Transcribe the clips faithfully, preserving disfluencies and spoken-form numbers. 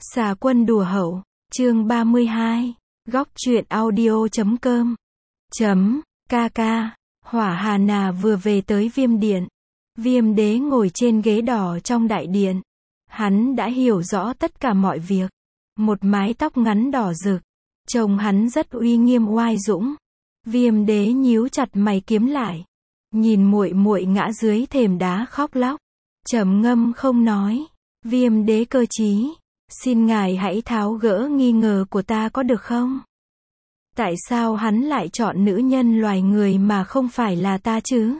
Xà quân đùa hậu, chương ba mươi hai, góc truyện audio chấm com, chấm, ca ca, Hỏa Hà Nà vừa về tới Viêm Điện. Viêm đế ngồi trên ghế đỏ trong đại điện. Hắn đã hiểu rõ tất cả mọi việc. Một mái tóc ngắn đỏ rực. Trông hắn rất uy nghiêm oai dũng. Viêm đế nhíu chặt mày kiếm lại. Nhìn muội muội ngã dưới thềm đá khóc lóc. Trầm ngâm không nói. Viêm đế cơ trí. Xin ngài hãy tháo gỡ nghi ngờ của ta có được không? Tại sao hắn lại chọn nữ nhân loài người mà không phải là ta chứ?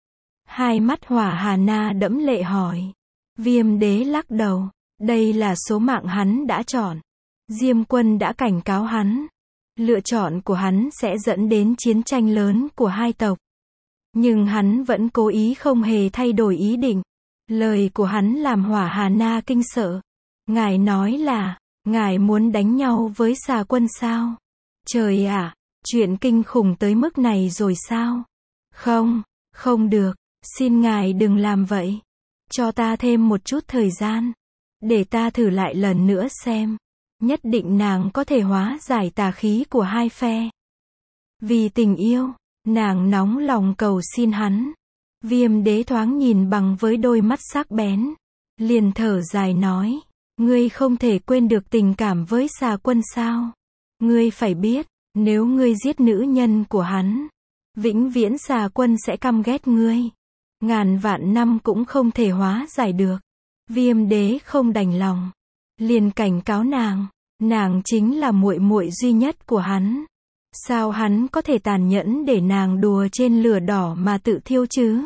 Hai mắt Hỏa Hà Na đẫm lệ hỏi. Viêm đế lắc đầu. Đây là số mạng hắn đã chọn. Diêm Quân đã cảnh cáo hắn. Lựa chọn của hắn sẽ dẫn đến chiến tranh lớn của hai tộc. Nhưng hắn vẫn cố ý không hề thay đổi ý định. Lời của hắn làm Hỏa Hà Na kinh sợ. Ngài nói là, ngài muốn đánh nhau với Xà Quân sao? Trời ạ, chuyện kinh khủng tới mức này rồi sao? Không, không được, xin ngài đừng làm vậy. Cho ta thêm một chút thời gian. Để ta thử lại lần nữa xem. Nhất định nàng có thể hóa giải tà khí của hai phe. Vì tình yêu, nàng nóng lòng cầu xin hắn. Viêm đế thoáng nhìn bằng với đôi mắt sắc bén. Liền thở dài nói. Ngươi không thể quên được tình cảm với Xà Quân sao? Ngươi phải biết, nếu ngươi giết nữ nhân của hắn, vĩnh viễn Xà Quân sẽ căm ghét ngươi. Ngàn vạn năm cũng không thể hóa giải được. Viêm đế không đành lòng. Liền cảnh cáo nàng. Nàng chính là muội muội duy nhất của hắn. Sao hắn có thể tàn nhẫn để nàng đùa trên lửa đỏ mà tự thiêu chứ?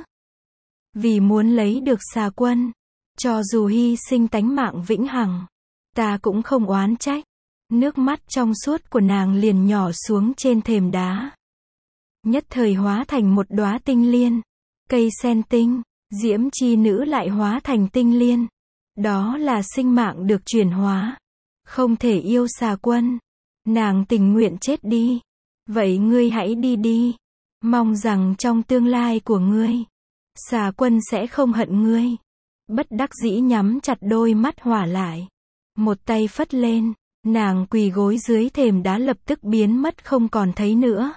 Vì muốn lấy được Xà Quân, cho dù hy sinh tánh mạng vĩnh hằng, ta cũng không oán trách. Nước mắt trong suốt của nàng liền nhỏ xuống trên thềm đá. Nhất thời hóa thành một đóa tinh liên. Cây sen tinh, diễm chi nữ lại hóa thành tinh liên. Đó là sinh mạng được chuyển hóa. Không thể yêu Xà Quân. Nàng tình nguyện chết đi. Vậy ngươi hãy đi đi. Mong rằng trong tương lai của ngươi, Xà Quân sẽ không hận ngươi. Bất đắc dĩ nhắm chặt đôi mắt Hỏa lại. Một tay phất lên, nàng quỳ gối dưới thềm đá lập tức biến mất không còn thấy nữa.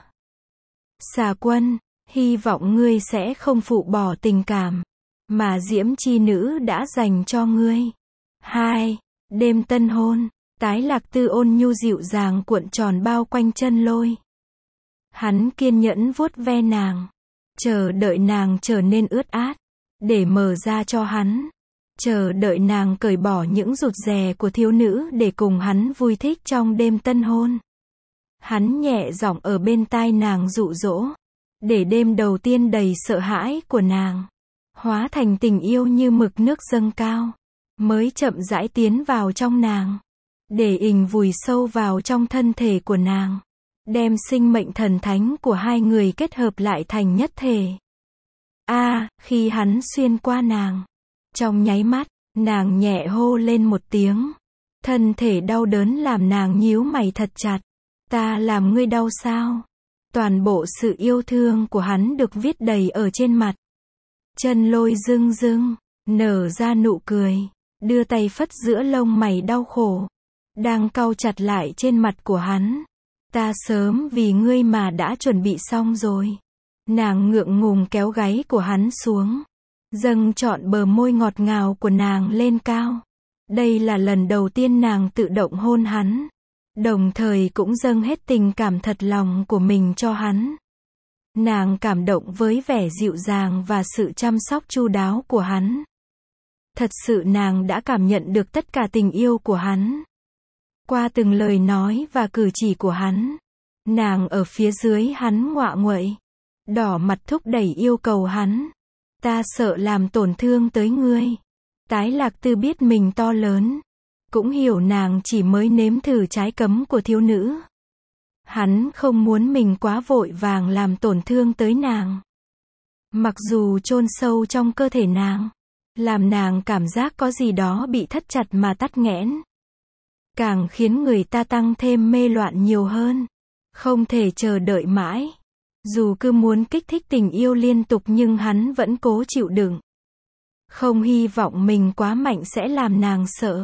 Xà Quân, hy vọng ngươi sẽ không phụ bỏ tình cảm mà diễm chi nữ đã dành cho ngươi. Hai, đêm tân hôn, Tái Lạc Tư ôn nhu dịu dàng cuộn tròn bao quanh chân Lôi. Hắn kiên nhẫn vuốt ve nàng, chờ đợi nàng trở nên ướt át, để mở ra cho hắn. Chờ đợi nàng cởi bỏ những rụt rè của thiếu nữ để cùng hắn vui thích trong đêm tân hôn. Hắn nhẹ giọng ở bên tai nàng dụ dỗ, để đêm đầu tiên đầy sợ hãi của nàng hóa thành tình yêu như mực nước dâng cao, mới chậm rãi tiến vào trong nàng, để ình vùi sâu vào trong thân thể của nàng, đem sinh mệnh thần thánh của hai người kết hợp lại thành nhất thể. A, à, khi hắn xuyên qua nàng, trong nháy mắt, nàng nhẹ hô lên một tiếng. Thân thể đau đớn làm nàng nhíu mày thật chặt. Ta làm ngươi đau sao? Toàn bộ sự yêu thương của hắn được viết đầy ở trên mặt. Chân Lôi rưng rưng, nở ra nụ cười, đưa tay phất giữa lông mày đau khổ, đang cau chặt lại trên mặt của hắn. Ta sớm vì ngươi mà đã chuẩn bị xong rồi. Nàng ngượng ngùng kéo gáy của hắn xuống, dâng trọn bờ môi ngọt ngào của nàng lên cao. Đây là lần đầu tiên nàng tự động hôn hắn, đồng thời cũng dâng hết tình cảm thật lòng của mình cho hắn. Nàng cảm động với vẻ dịu dàng và sự chăm sóc chu đáo của hắn. Thật sự nàng đã cảm nhận được tất cả tình yêu của hắn qua từng lời nói và cử chỉ của hắn. Nàng ở phía dưới hắn ngoạ nguậy, đỏ mặt thúc đẩy yêu cầu hắn. Ta sợ làm tổn thương tới ngươi. Tái Lạc Tư biết mình to lớn, cũng hiểu nàng chỉ mới nếm thử trái cấm của thiếu nữ. Hắn không muốn mình quá vội vàng làm tổn thương tới nàng. Mặc dù chôn sâu trong cơ thể nàng, làm nàng cảm giác có gì đó bị thắt chặt mà tắc nghẽn, càng khiến người ta tăng thêm mê loạn nhiều hơn. Không thể chờ đợi mãi. Dù cứ muốn kích thích tình yêu liên tục nhưng hắn vẫn cố chịu đựng. Không hy vọng mình quá mạnh sẽ làm nàng sợ.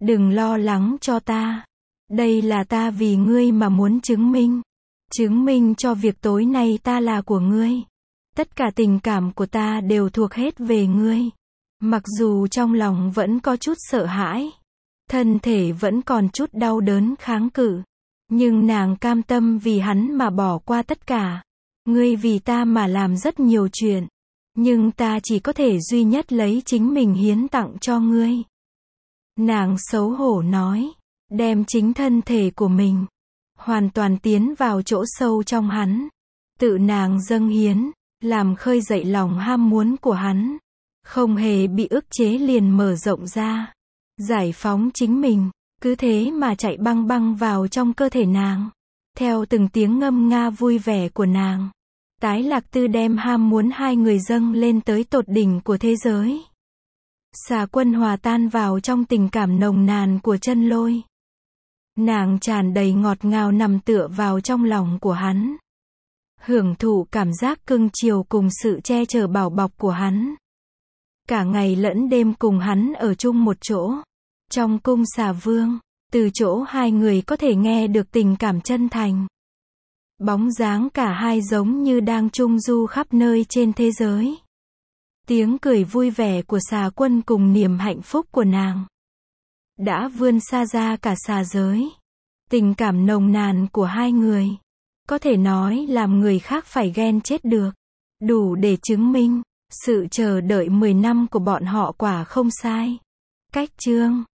Đừng lo lắng cho ta. Đây là ta vì ngươi mà muốn chứng minh. Chứng minh cho việc tối nay ta là của ngươi. Tất cả tình cảm của ta đều thuộc hết về ngươi. Mặc dù trong lòng vẫn có chút sợ hãi. Thân thể vẫn còn chút đau đớn kháng cự. Nhưng nàng cam tâm vì hắn mà bỏ qua tất cả. Ngươi vì ta mà làm rất nhiều chuyện. Nhưng ta chỉ có thể duy nhất lấy chính mình hiến tặng cho ngươi. Nàng xấu hổ nói. Đem chính thân thể của mình. Hoàn toàn tiến vào chỗ sâu trong hắn. Tự nàng dâng hiến. Làm khơi dậy lòng ham muốn của hắn. Không hề bị ức chế liền mở rộng ra. Giải phóng chính mình. Cứ thế mà chạy băng băng vào trong cơ thể nàng. Theo từng tiếng ngâm nga vui vẻ của nàng. Tái Lạc Tư đem ham muốn hai người dâng lên tới tột đỉnh của thế giới. Xà Quân hòa tan vào trong tình cảm nồng nàn của Chân Lôi. Nàng tràn đầy ngọt ngào nằm tựa vào trong lòng của hắn. Hưởng thụ cảm giác cưng chiều cùng sự che chở bảo bọc của hắn. Cả ngày lẫn đêm cùng hắn ở chung một chỗ. Trong cung Xà Vương, từ chỗ hai người có thể nghe được tình cảm chân thành. Bóng dáng cả hai giống như đang trung du khắp nơi trên thế giới. Tiếng cười vui vẻ của Xà Quân cùng niềm hạnh phúc của nàng đã vươn xa ra cả xà giới. Tình cảm nồng nàn của hai người có thể nói làm người khác phải ghen chết được. Đủ để chứng minh sự chờ đợi mười năm của bọn họ quả không sai. Cách chương